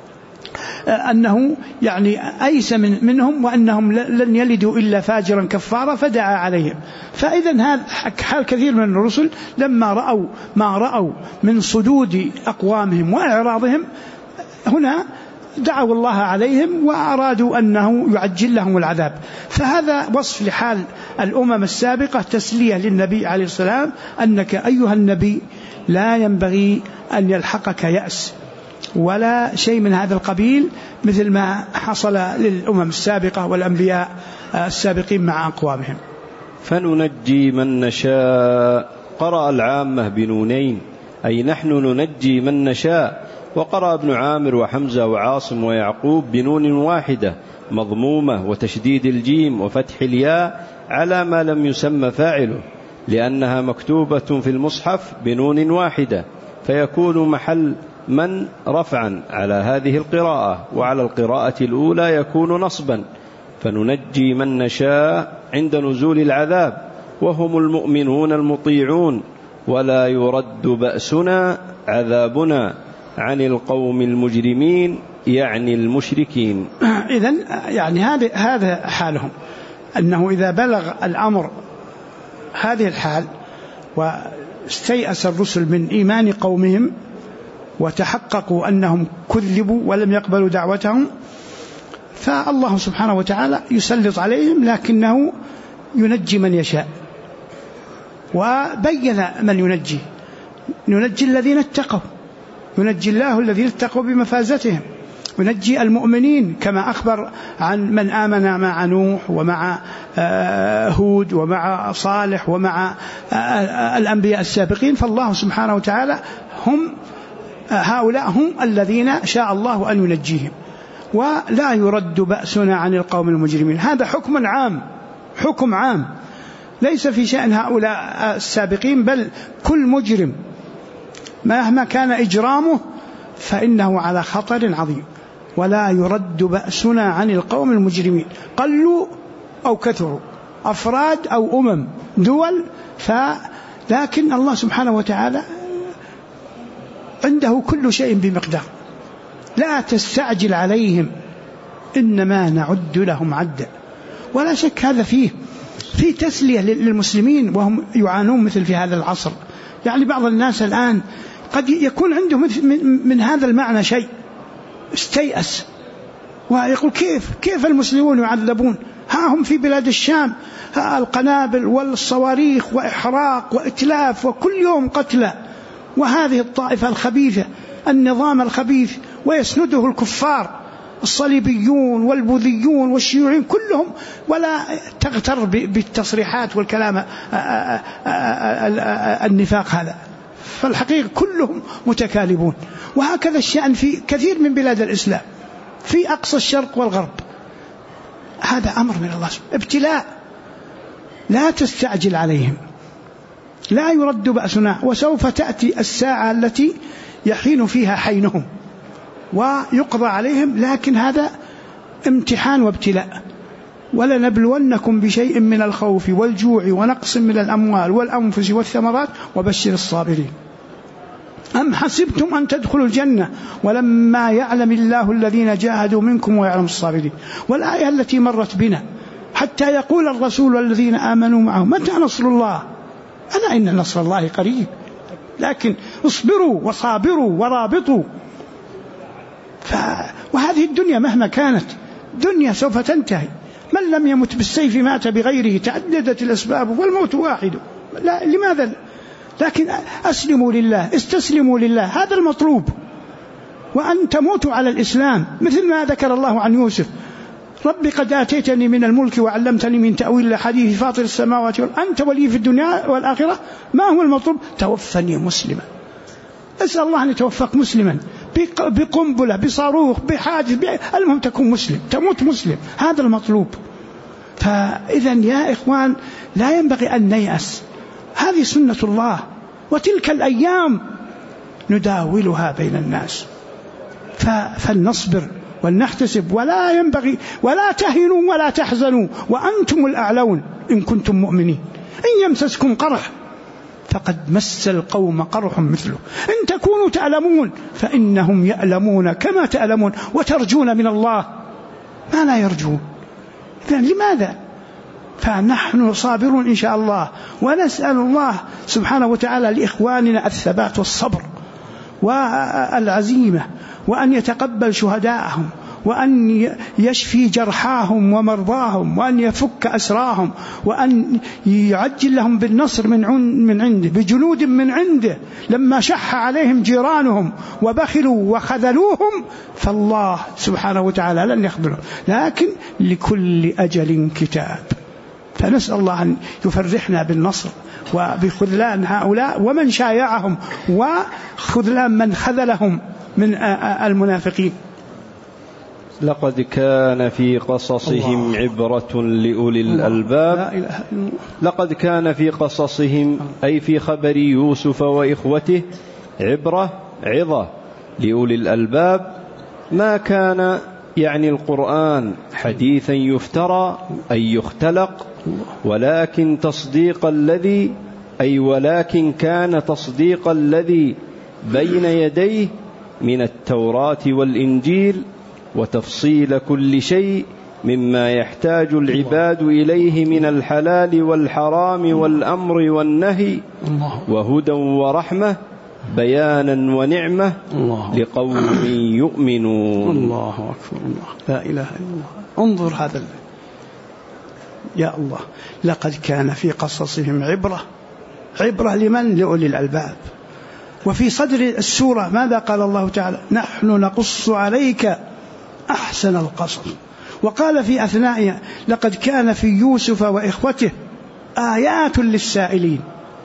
أنه يعني أيس منهم وأنهم لن يلدوا إلا فاجرا كفارا فدعا عليهم. فإذا هذا حال كثير من الرسل لما رأوا ما رأوا من صدود أقوامهم وإعراضهم، هنا دعوا الله عليهم وأرادوا أنه يعجل لهم العذاب. فهذا وصف لحال الأمم السابقة، تسلية للنبي عليه السلام أنك أيها النبي لا ينبغي أن يلحقك يأس ولا شيء من هذا القبيل مثل ما حصل للأمم السابقة والأنبياء السابقين مع أقوامهم. فننجي من نشاء، قرأ العامة بنونين، أي نحن ننجي من نشاء. وقرأ ابن عامر وحمزة وعاصم ويعقوب بنون واحدة مضمومة وتشديد الجيم وفتح الياء على ما لم يسمى فاعله، لأنها مكتوبة في المصحف بنون واحدة، فيكون محل من رفعا على هذه القراءة، وعلى القراءة الأولى يكون نصبا. فننجي من نشاء عند نزول العذاب، وهم المؤمنون المطيعون، ولا يرد بأسنا عذابنا عن القوم المجرمين، يعني المشركين. إذن يعني هذا حالهم، أنه إذا بلغ الأمر هذه الحال واستيأس الرسل من إيمان قومهم وتحققوا أنهم كذبوا ولم يقبلوا دعوتهم، فالله سبحانه وتعالى يسلط عليهم، لكنه ينجي من يشاء. وبين من ينجي الذين اتقوا، ينجي الله الذين اتقوا بمفازتهم، ينجي المؤمنين كما أخبر عن من آمن مع نوح ومع هود ومع صالح ومع الأنبياء السابقين. فالله سبحانه وتعالى هؤلاء هم الذين شاء الله أن ينجيهم، ولا يرد بأسنا عن القوم المجرمين. هذا حكم عام ليس في شأن هؤلاء السابقين، بل كل مجرم مهما كان إجرامه فإنه على خطر عظيم. ولا يرد بأسنا عن القوم المجرمين، قلوا أو كثروا، أفراد أو أمم دول، لكن الله سبحانه وتعالى عنده كل شيء بمقدار. لا تستعجل عليهم إنما نعد لهم عدا. ولا شك هذا فيه تسلية للمسلمين وهم يعانون مثل في هذا العصر. يعني بعض الناس الآن قد يكون عنده من هذا المعنى شيء، استيأس ويقول كيف المسلمون يعذبون، ها هم في بلاد الشام القنابل والصواريخ وإحراق وإتلاف وكل يوم قتلى، وهذه الطائفة الخبيثة النظام الخبيث ويسنده الكفار الصليبيون والبوذيون والشيوعيين كلهم، ولا تغتر بالتصريحات والكلام النفاق هذا، فالحقيقة كلهم متكالبون. وهكذا الشأن في كثير من بلاد الإسلام في أقصى الشرق والغرب. هذا أمر من الله، ابتلاء، لا تستعجل عليهم، لا يرد بأسنا. وسوف تأتي الساعة التي يحين فيها حينهم ويقضى عليهم، لكن هذا امتحان وابتلاء. ولنبلونكم بشيء من الخوف والجوع ونقص من الأموال والأنفس والثمرات وبشر الصابرين. أم حسبتم أن تدخلوا الجنة ولما يعلم الله الذين جاهدوا منكم ويعلم الصابرين. والآية التي مرت بنا حتى يقول الرسول والذين آمنوا معه متى نصر الله؟ ألا إن نصر الله قريب، لكن اصبروا وصابروا ورابطوا. وهذه الدنيا مهما كانت دنيا سوف تنتهي، من لم يمت بالسيف مات بغيره، تعددت الأسباب والموت واحد. لا لماذا؟ لكن أسلموا لله، استسلموا لله، هذا المطلوب، وأن تموتوا على الإسلام، مثل ما ذكر الله عن يوسف: ربي قد آتيتني من الملك وعلمتني من تأويل الأحاديث فاطر السماوات والأرض أنت ولي في الدنيا والآخرة. ما هو المطلوب؟ توفني مسلما. أسأل الله أن يتوفق مسلما، بقنبلة، بصاروخ، بحادث، المهم تكون مسلم، تموت مسلم، هذا المطلوب. فإذا يا إخوان لا ينبغي أن نيأس، هذه سنة الله، وتلك الأيام نداولها بين الناس، فلنصبر ولنحتسب، ولا ينبغي ولا تهنوا ولا تحزنوا وأنتم الأعلون إن كنتم مؤمنين. إن يمسسكم قرح فقد مس القوم قرح مثله، إن تكونوا تعلمون فإنهم يعلمون كما تعلمون، وترجون من الله ما لا يرجون. إذن لماذا؟ فنحن صابرون إن شاء الله، ونسأل الله سبحانه وتعالى لإخواننا الثبات والصبر والعزيمة، وأن يتقبل شهداءهم، وأن يشفي جرحاهم ومرضاهم، وأن يفك أسراهم، وأن يعجل لهم بالنصر من عنده، بجنود من عنده، لما شح عليهم جيرانهم وبخلوا وخذلوهم فالله سبحانه وتعالى لن يخذلهم، لكن لكل أجل كتاب. فنسأل الله أن يفرحنا بالنصر وبخذلان هؤلاء ومن شايعهم، وخذلان من خذلهم من المنافقين. لقد كان في قصصهم عبرة لأولي الألباب. لقد كان في قصصهم أي في خبر يوسف وإخوته عظة لأولي الألباب، ما كان يعني القرآن حديثا يفترى أي يختلق، ولكن كان تصديق الذي بين يديه من التوراة والإنجيل، وتفصيل كل شيء مما يحتاج العباد إليه من الحلال والحرام والأمر والنهي، وهدى ورحمة، بيانا ونعمة لقوم يؤمنون. الله أكبر، الله لا إله إلا الله. انظر هذا يا الله، لقد كان في قصصهم عبرة لمن؟ لأولي الألباب. وفي صدر السورة ماذا قال الله تعالى؟ نحن نقص عليك أحسن القصص. وقال في أثنائها لقد كان في يوسف وإخوته آيات للسائلين.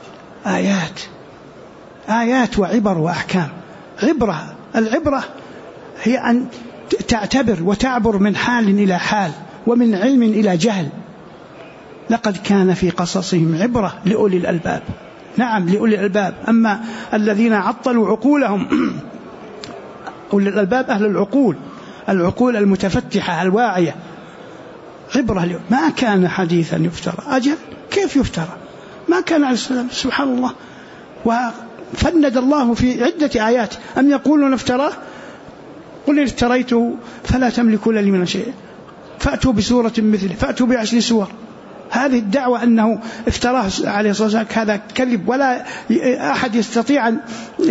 آيات وعبر وأحكام. العبرة هي أن تعتبر وتعبر من حال إلى حال ومن علم إلى جهل. لقد كان في قصصهم عبرة لأولي الألباب. نعم لأولي الألباب. أما الذين عطلوا عقولهم أولي الألباب أهل العقول المتفتحة الواعية. عبرة ما كان حديثا يفترى. أجل كيف يفترى؟ ما كان عليه السلام، سبحان الله. وفند الله في عدة آيات أم يقولون افتراه، قل افتريته فلا تملكون لي من شيء فأتوا بسورة مثله، فأتوا ب10 سور. هذه الدعوة أنه افتراه عليه الصلاة والسلام هذا كذب، ولا أحد يستطيع أن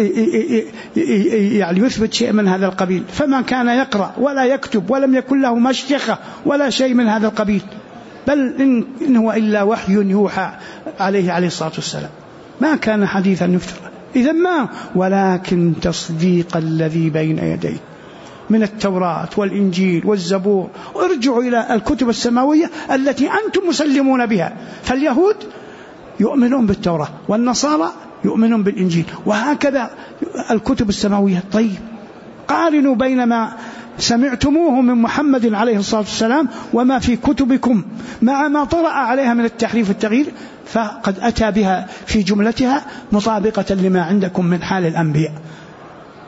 يعني يثبت شيء من هذا القبيل. فما كان يقرأ ولا يكتب ولم يكن له مشيخة ولا شيء من هذا القبيل، بل إن هو إلا وحي يوحى عليه الصلاة والسلام. ما كان حديثا يفترى. إذن ما ولكن تصديق الذي بين يديه من التوراة والإنجيل والزبور. ارجعوا إلى الكتب السماوية التي أنتم مسلمون بها. فاليهود يؤمنون بالتوراة والنصارى يؤمنون بالإنجيل، وهكذا الكتب السماوية. طيب قارنوا بين ما سمعتموه من محمد عليه الصلاة والسلام وما في كتبكم مع ما طرأ عليها من التحريف والتغيير، فقد أتى بها في جملتها مطابقة لما عندكم من حال الأنبياء.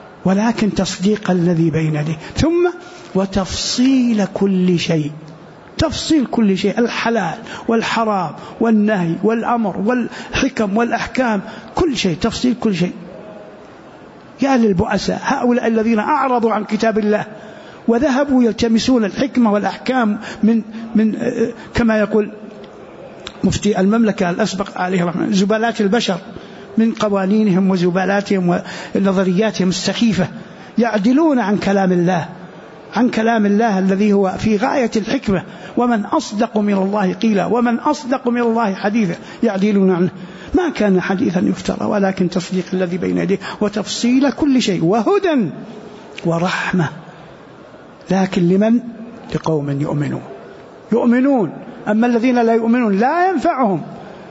ولكن تصديق الذي بين يديه، ثم وتفصيل كل شيء. تفصيل كل شيء، الحلال والحرام والنهي والأمر والحكم والأحكام، كل شيء تفصيل كل شيء. يا للبؤساء هؤلاء الذين أعرضوا عن كتاب الله وذهبوا يلتمسون الحكمة والأحكام من كما يقول مفتي المملكة الأسبق عليه رحمه زبالات البشر، من قوانينهم وزبالاتهم ونظرياتهم السخيفة، يعدلون عن كلام الله، عن كلام الله الذي هو في غاية الحكمة. ومن أصدق من الله قيلا ومن أصدق من الله حديثا، يعدلون عنه. ما كان حديثا يفترى ولكن تصديق الذي بين يديه وتفصيل كل شيء وهدى ورحمة. لكن لمن؟ لقوم يؤمنون. أما الذين لا يؤمنون لا ينفعهم.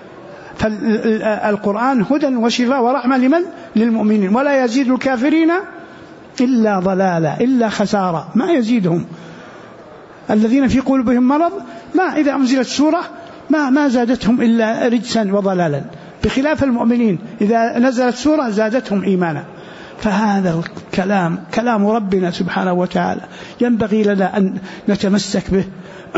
فالقرآن هدى وشفاء ورحمة لمن؟ للمؤمنين، ولا يزيد الكافرين إلا ضلالا، إلا خسارة، ما يزيدهم. الذين في قلوبهم مرض ما إذا أنزلت سورة ما زادتهم إلا رجسا وضلالا، بخلاف المؤمنين إذا نزلت سورة زادتهم إيمانا. فهذا الكلام كلام ربنا سبحانه وتعالى، ينبغي لنا أن نتمسك به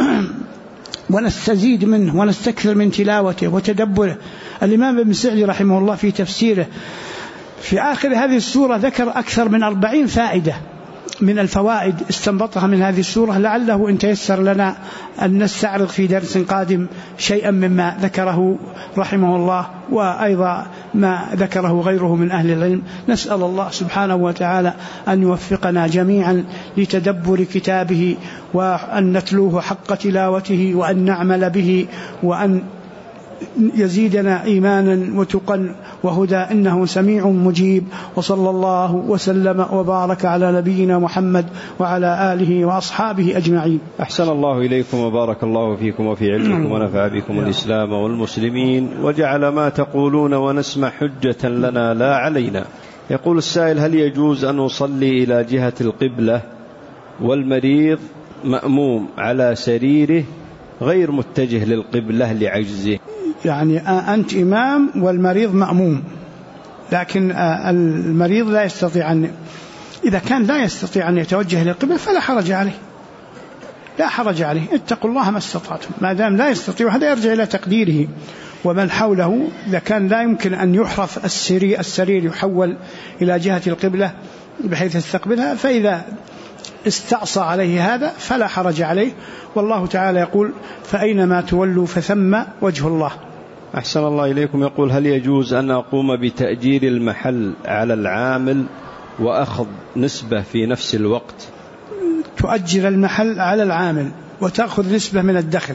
ونستزيد منه ونستكثر من تلاوته وتدبره. الإمام ابن سعدي رحمه الله في تفسيره في آخر هذه السورة ذكر أكثر من 40 فائدة من الفوائد استنبطها من هذه السورة، لعله إن تيسر لنا أن نستعرض في درس قادم شيئا مما ذكره رحمه الله، وأيضا ما ذكره غيره من أهل العلم. نسأل الله سبحانه وتعالى أن يوفقنا جميعا لتدبر كتابه، وأن نتلوه حق تلاوته، وأن نعمل به، وأن يزيدنا إيمانا وتقا وهدى، إنه سميع مجيب. وصلى الله وسلم وبارك على نبينا محمد وعلى آله وأصحابه أجمعين. أحسن الله إليكم وبارك الله فيكم وفي علمكم ونفع بكم الإسلام والمسلمين، وجعل ما تقولون ونسمع حجة لنا لا علينا. يقول السائل: هل يجوز أن أصلي إلى جهة القبلة والمريض مأموم على سريره غير متجه للقبلة لعجزه؟ يعني أنت إمام والمريض مأموم، لكن المريض لا يستطيع إذا كان لا يستطيع أن يتوجه للقبلة فلا حرج عليه، لا حرج عليه. اتقوا الله ما استطعتم، ما دام لا يستطيع. هذا يرجع إلى تقديره ومن حوله. إذا كان لا يمكن أن يحرف السرير يحول إلى جهة القبلة بحيث يستقبلها، فإذا استعصى عليه هذا فلا حرج عليه. والله تعالى يقول: فأينما تولوا فثم وجه الله. أحسن الله إليكم. يقول: هل يجوز أن أقوم بتأجير المحل على العامل وأخذ نسبة في نفس الوقت؟ تؤجر المحل على العامل وتأخذ نسبة من الدخل،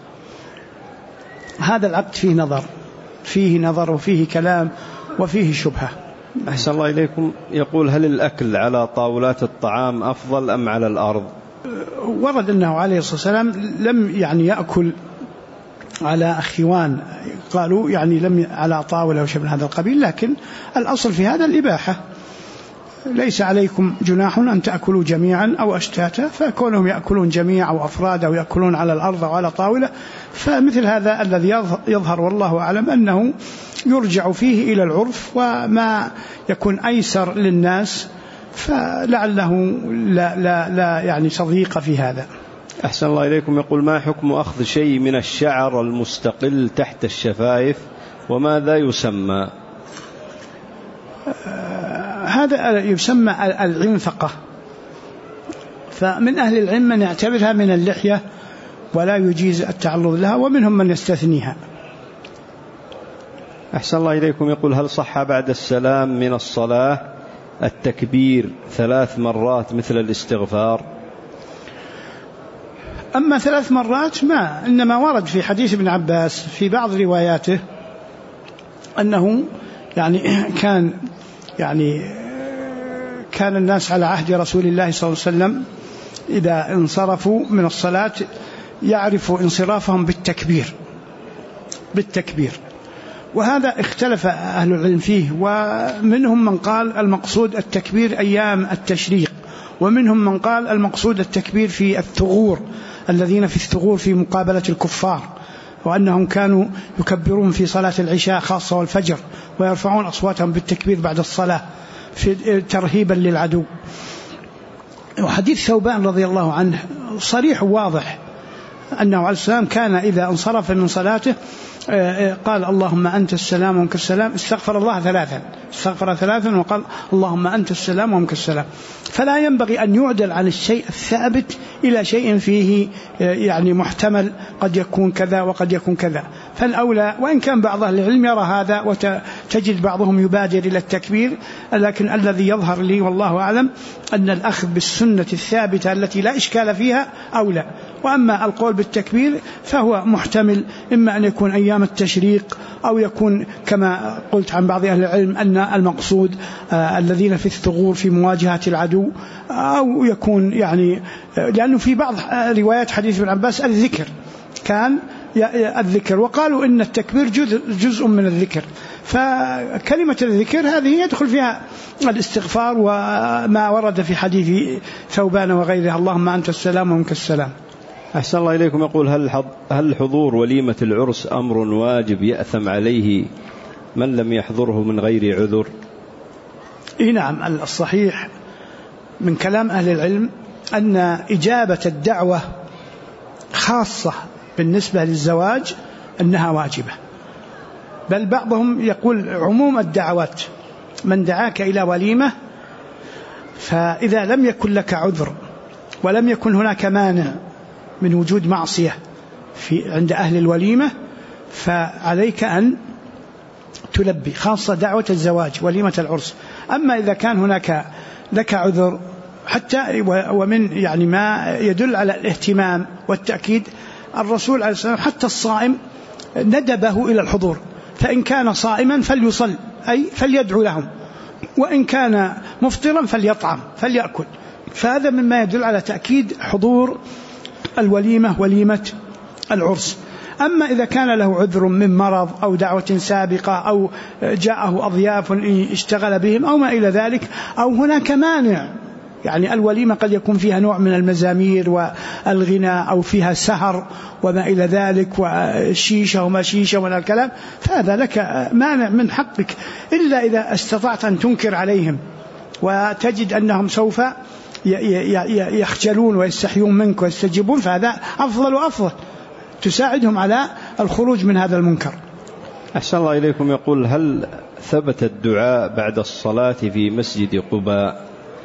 هذا العقد فيه نظر وفيه كلام وفيه شبهة. أحسن الله إليكم. يقول: هل الأكل على طاولات الطعام أفضل أم على الأرض؟ ورد أنه عليه الصلاة والسلام لم يأكل على أخوان، قالوا لم على طاولة وشيء من هذا القبيل، لكن الأصل في هذا الإباحة. ليس عليكم جناح أن تأكلوا جميعا أو أشتاتا، فكونهم يأكلون جميعا أو أفراد أو يأكلون على الأرض أو على طاولة، فمثل هذا الذي يظهر والله أعلم أنه يرجع فيه إلى العرف وما يكون أيسر للناس، فلعله لا صديق في هذا. أحسن الله إليكم. يقول: ما حكم أخذ شيء من الشعر المستقل تحت الشفايف وماذا يسمى؟ هذا يسمى العنفقة، فمن أهل العلم من يعتبرها من اللحية ولا يجيز التعرض لها، ومنهم من يستثنيها. أحسن الله إليكم. يقول: هل صح بعد السلام من الصلاة التكبير 3 مرات مثل الاستغفار؟ أما 3 مرات ما، إنما ورد في حديث ابن عباس في بعض رواياته أنه كان الناس على عهد رسول الله صلى الله عليه وسلم إذا انصرفوا من الصلاة يعرف انصرافهم بالتكبير، وهذا اختلف أهل العلم فيه، ومنهم من قال المقصود التكبير أيام التشريق، ومنهم من قال المقصود التكبير في الثغور، الذين في الثغور في مقابلة الكفار، وأنهم كانوا يكبرون في صلاة العشاء خاصة والفجر، ويرفعون أصواتهم بالتكبير بعد الصلاة في ترهيبا للعدو. وحديث ثوبان رضي الله عنه صريح واضح أنه عليه السلام كان إذا انصرف من صلاته قال اللهم أنت السلام ومنك السلام، استغفر الله ثلاثا وقال اللهم أنت السلام ومنك السلام. فلا ينبغي أن يعدل عن الشيء الثابت إلى شيء فيه يعني محتمل، قد يكون كذا وقد يكون كذا. فالأولى، وإن كان بعض أهل العلم يرى هذا وتجد بعضهم يبادر إلى التكبير، لكن الذي يظهر لي والله أعلم أن الأخذ بالسنة الثابتة التي لا إشكال فيها أولى. وأما القول بالتكبير فهو محتمل، إما أن يكون أيام التشريق أو يكون كما قلت عن بعض أهل العلم أن المقصود الذين في الثغور في مواجهة العدو، أو يكون يعني لأنه في بعض روايات حديث ابن عباس الذكر كان الذكر، وقالوا إن التكبير جزء من الذكر. فكلمة الذكر هذه يدخل فيها الاستغفار وما ورد في حديث ثوبان وغيره اللهم أنت السلام ومنك السلام. أحسن الله إليكم. يقول هل حضور وليمة العرس أمر واجب يأثم عليه من لم يحضره من غير عذر؟ نعم، الصحيح من كلام أهل العلم أن إجابة الدعوة خاصة بالنسبة للزواج أنها واجبة، بل بعضهم يقول عموم الدعوات من دعاك إلى وليمة فإذا لم يكن لك عذر ولم يكن هناك مانع من وجود معصية عند أهل الوليمة فعليك أن تلبي، خاصة دعوة الزواج وليمة العرس. أما إذا كان هناك لك عذر حتى ومن يعني ما يدل على الاهتمام والتأكيد، الرسول عليه الصلاة والسلام حتى الصائم ندبه إلى الحضور، فإن كان صائما فليصل أي فليدعو لهم، وإن كان مفطرا فليطعم فليأكل. فهذا مما يدل على تأكيد حضور الوليمة وليمة العرس. أما إذا كان له عذر من مرض أو دعوة سابقة أو جاءه أضياف اشتغل بهم أو ما إلى ذلك، أو هناك مانع، يعني الوليمة قد يكون فيها نوع من المزامير والغناء أو فيها سهر وما إلى ذلك وشيشة وما شيشة ولا الكلام، فهذا لك مانع من حقك، إلا إذا استطعت أن تنكر عليهم وتجد أنهم سوف يخجلون ويستحيون منك ويستجيبون، فهذا أفضل وأفضل، تساعدهم على الخروج من هذا المنكر. أحسن الله إليكم. يقول هل ثبت الدعاء بعد الصلاة في مسجد قباء؟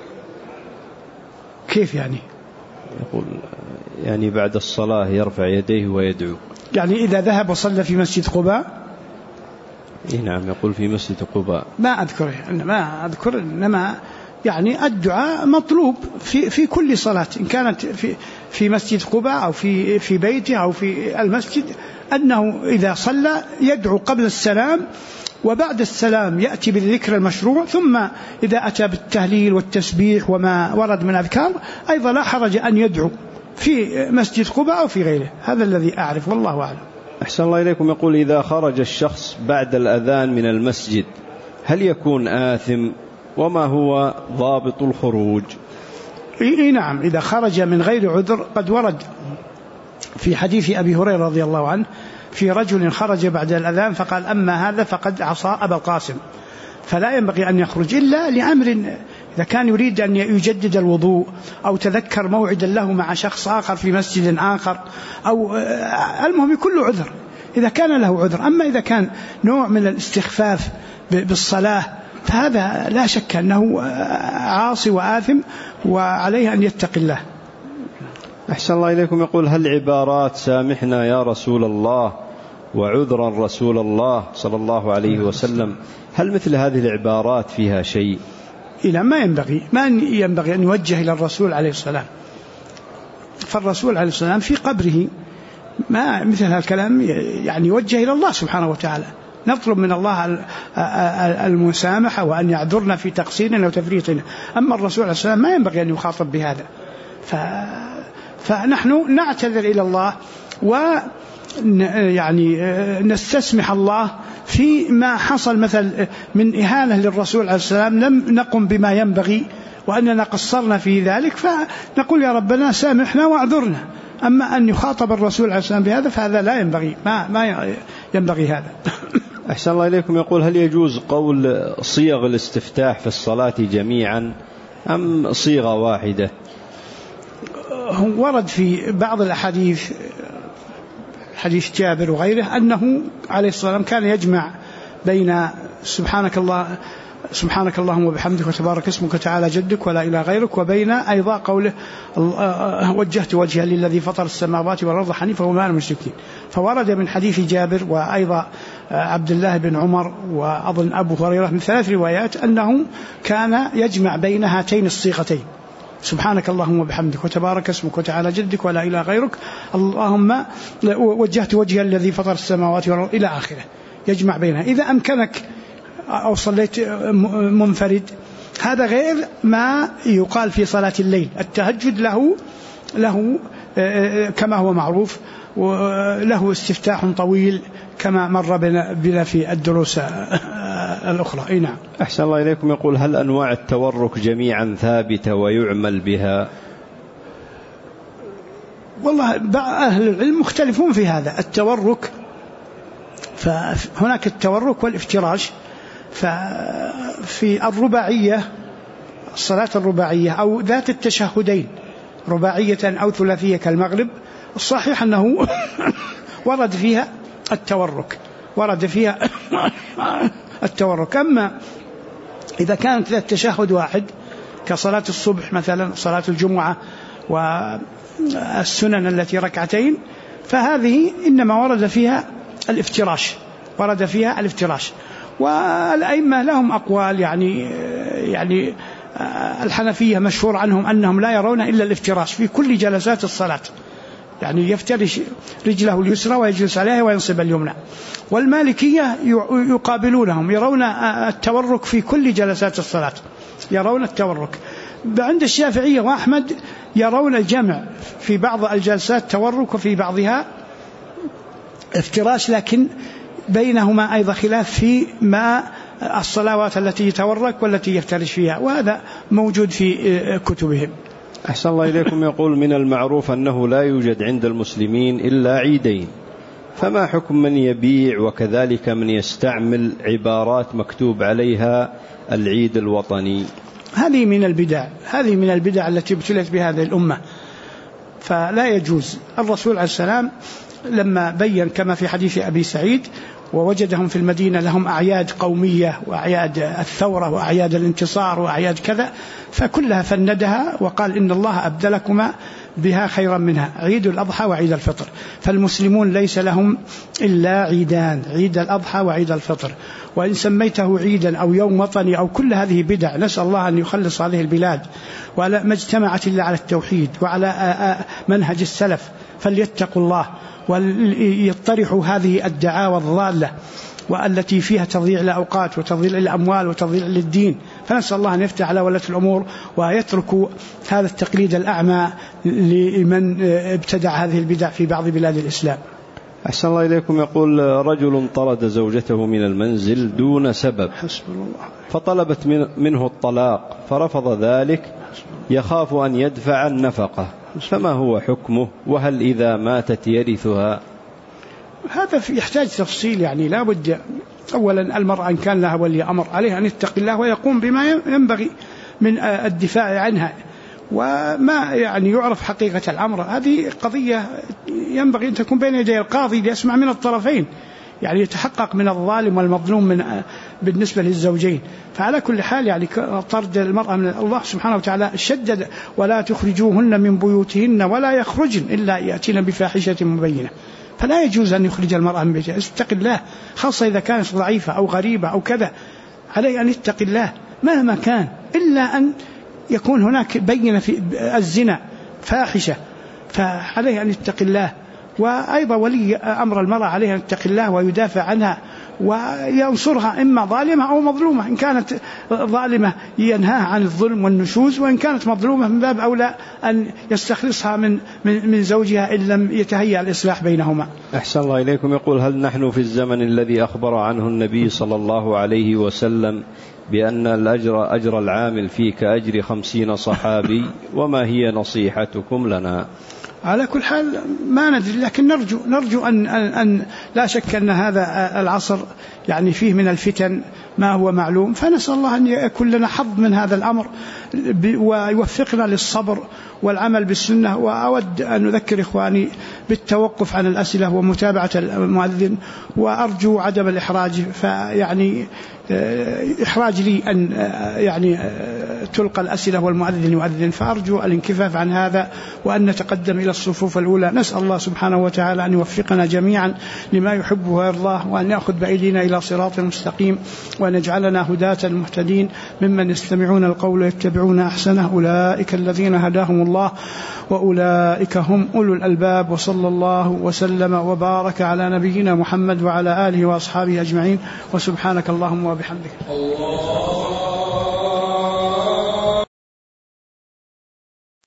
كيف يعني؟ يقول يعني بعد الصلاة يرفع يديه ويدعو، يعني إذا ذهب وصلى في مسجد قباء؟ نعم، يقول في مسجد قباء. ما أذكر إنما يعني الدعاء مطلوب في كل صلاة، إن كانت في مسجد قباء أو في بيته أو في المسجد، أنه إذا صلى يدعو قبل السلام، وبعد السلام يأتي بالذكر المشروع، ثم إذا أتى بالتهليل والتسبيح وما ورد من أذكار أيضا لا حرج أن يدعو في مسجد قباء أو في غيره. هذا الذي أعرف والله أعلم. أحسن الله إليكم. يقول إذا خرج الشخص بعد الأذان من المسجد هل يكون آثم؟ وما هو ضابط الخروج؟ نعم، إذا خرج من غير عذر قد ورد في حديث أبي هريرة رضي الله عنه في رجل خرج بعد الأذان فقال أما هذا فقد عصى أبا القاسم، فلا ينبغي أن يخرج إلا لأمر، إذا كان يريد أن يجدد الوضوء أو تذكر موعدا له مع شخص آخر في مسجد آخر، أو المهم يكون له عذر إذا كان له عذر. أما إذا كان نوع من الاستخفاف بالصلاة فهذا لا شك أنه عاصي وآثم وعليه أن يتقي الله. أحسن الله إليكم. يقول هل عبارات سامحنا يا رسول الله وعذرا رسول الله صلى الله عليه وسلم، هل مثل هذه العبارات فيها شيء؟ إلا ما ينبغي أن يوجه إلى الرسول عليه السلام، فالرسول عليه السلام في قبره ما مثل هالكلام يعني يوجه إلى الله سبحانه وتعالى، نطلب من الله المسامحة وأن يعذرنا في تقصيرنا وتفريطنا. أما الرسول عليه السلام ما ينبغي أن يخاطب بهذا، فنحن نعتذر إلى الله ويعني نستسمح الله في ما حصل مثل من إهانة للرسول عليه السلام، لم نقم بما ينبغي وأننا قصرنا في ذلك، فنقول يا ربنا سامحنا واعذرنا. أما أن يخاطب الرسول عليه السلام بهذا فهذا لا ينبغي، ما ينبغي هذا. أحسن الله إليكم. يقول هل يجوز قول صيغ الاستفتاح في الصلاة جميعا أم صيغة واحدة؟ ورد في بعض الأحاديث حديث جابر وغيره أنه عليه الصلاة والسلام كان يجمع بين سبحانك اللهم وبحمدك وتبارك اسمك وتعالى جدك ولا إله غيرك، وبين أيضا قوله وجهت وجهي للذي فطر السماوات والأرض حنيفا وما أنا من المشركين. فورد من حديث جابر وأيضا عبد الله بن عمر وأظن أبو هريرة من 3 روايات أنه كان يجمع بين هاتين الصيغتين سبحانك اللهم وبحمدك وتبارك اسمك وتعالى جدك ولا إله غيرك، اللهم وجهت وجهي الذي فطر السماوات والأرض إلى آخره، يجمع بينها. إذا أمكنك أو صليت منفرد، هذا غير ما يقال في صلاة الليل. التهجد له كما هو معروف، وله استفتاح طويل كما مر بنا في الدروس الأخرى. نعم. أحسن الله إليكم. يقول هل أنواع التورك جميعا ثابتة ويعمل بها؟ والله أهل العلم مختلفون في هذا التورك، فهناك التورك والافتراش. ففي الرباعية، الصلاة الرباعية أو ذات التشهدين رباعية أو ثلاثية كالمغرب، الصحيح أنه ورد فيها التورك. أما إذا كانت ذات تشهد واحد كصلاة الصبح مثلا، صلاة الجمعة والسنن التي ركعتين، فهذه إنما ورد فيها الافتراش. والأئمة لهم أقوال، يعني الحنفية مشهور عنهم أنهم لا يرون إلا الافتراش في كل جلسات الصلاة، يعني يفترش رجله اليسرى ويجلس عليها وينصب اليمنى. والمالكية يقابلونهم، يرون التورك في كل جلسات الصلاة، يرون التورك. عند الشافعية وأحمد يرون الجمع، في بعض الجلسات تورك وفي بعضها افتراش، لكن بينهما أيضا خلاف في ما الصلوات التي يتورك والتي يفترش فيها، وهذا موجود في كتبهم. أحسن الله إليكم. يقول من المعروف أنه لا يوجد عند المسلمين إلا عيدين، فما حكم من يبيع وكذلك من يستعمل عبارات مكتوب عليها العيد الوطني؟ هذه من البدع التي ابتلت بهذه الأمة، فلا يجوز. الرسول عليه السلام لما بين كما في حديث أبي سعيد ووجدهم في المدينة لهم أعياد قومية وأعياد الثورة وأعياد الانتصار وأعياد كذا، فكلها فندها وقال إن الله أبدلكما بها خيرا منها، عيد الأضحى وعيد الفطر. فالمسلمون ليس لهم إلا عيدان، عيد الأضحى وعيد الفطر. وإن سميته عيدا أو يوم وطني أو كل هذه بدع، نسأل الله أن يخلص هذه البلاد، ولا ما اجتمعت إلا على التوحيد وعلى منهج السلف، فليتقوا الله ويطرحوا هذه الدعاوى الضالة والتي فيها تضييع الأوقات وتضييع الأموال وتضييع للدين. فنسأل الله أن يفتح على ولاة الأمور ويتركوا هذا التقليد الأعمى لمن ابتدع هذه البدع في بعض بلاد الإسلام. أحسن الله إليكم. يقول رجل طرد زوجته من المنزل دون سبب، فطلبت منه الطلاق فرفض ذلك، يخاف أن يدفع النفقة، فما هو حكمه؟ وهل إذا ماتت يرثها؟ هذا يحتاج تفصيل، يعني لا بد. أولا المرأة إن كان لها ولي أمر عليها أن يتقي الله ويقوم بما ينبغي من الدفاع عنها، وما يعني يعرف حقيقة الأمر. هذه قضية ينبغي أن تكون بين يدي القاضي ليسمع من الطرفين، يعني يتحقق من الظالم والمظلوم بالنسبة للزوجين. فعلى كل حال يعني طرد المرأة من الله سبحانه وتعالى شدد ولا تخرجوهن من بيوتهن ولا يخرجن إلا يأتين بفاحشة مبينة، فلا يجوز أن يخرج المرأة من بيتها. استقل الله، خاصة إذا كانت ضعيفة أو غريبة أو كذا، عليه أن يتقي الله مهما كان، إلا أن يكون هناك بينة في الزنا فاحشة، فعليه أن يتقي الله. وأيضا ولي أمر المرأة عليه أن يتقي الله ويدافع عنها وينصرها، إما ظالمة أو مظلومة. إن كانت ظالمة ينهاها عن الظلم والنشوز، وإن كانت مظلومة من باب أولى أن يستخلصها من زوجها إن لم يتهيأ الإصلاح بينهما. أحسن الله إليكم. يقول هل نحن في الزمن الذي أخبر عنه النبي صلى الله عليه وسلم بأن أجر العامل فيه كأجر 50 صحابي؟ وما هي نصيحتكم لنا؟ على كل حال ما ندري، لكن نرجو أن لا شك أن هذا العصر يعني فيه من الفتن ما هو معلوم، فنسأل الله أن يكون لنا حظ من هذا الأمر ويوفقنا للصبر والعمل بالسنة. وأود أن أذكر إخواني بالتوقف عن الأسئلة ومتابعة المؤذن، وأرجو عدم الإحراج، فيعني إحراج لي أن يعني تلقى الأسئلة والمؤذن يؤذن، فأرجو الانكفاف عن هذا وأن نتقدم إلى الصفوف الأولى. نسأل الله سبحانه وتعالى أن يوفقنا جميعا لما يحبه ويرضاه، وأن يأخذ بأيدينا إلى صراط مستقيم، وأن يجعلنا هداة مهتدين ممن يستمعون القول ويتبعون أحسنه، أولئك الذين هداهم الله وأولئك هم أولو الألباب. وصلى الله وسلم وبارك على نبينا محمد وعلى آله وأصحابه أجمعين، وسبحانك اللهم وبحمدك.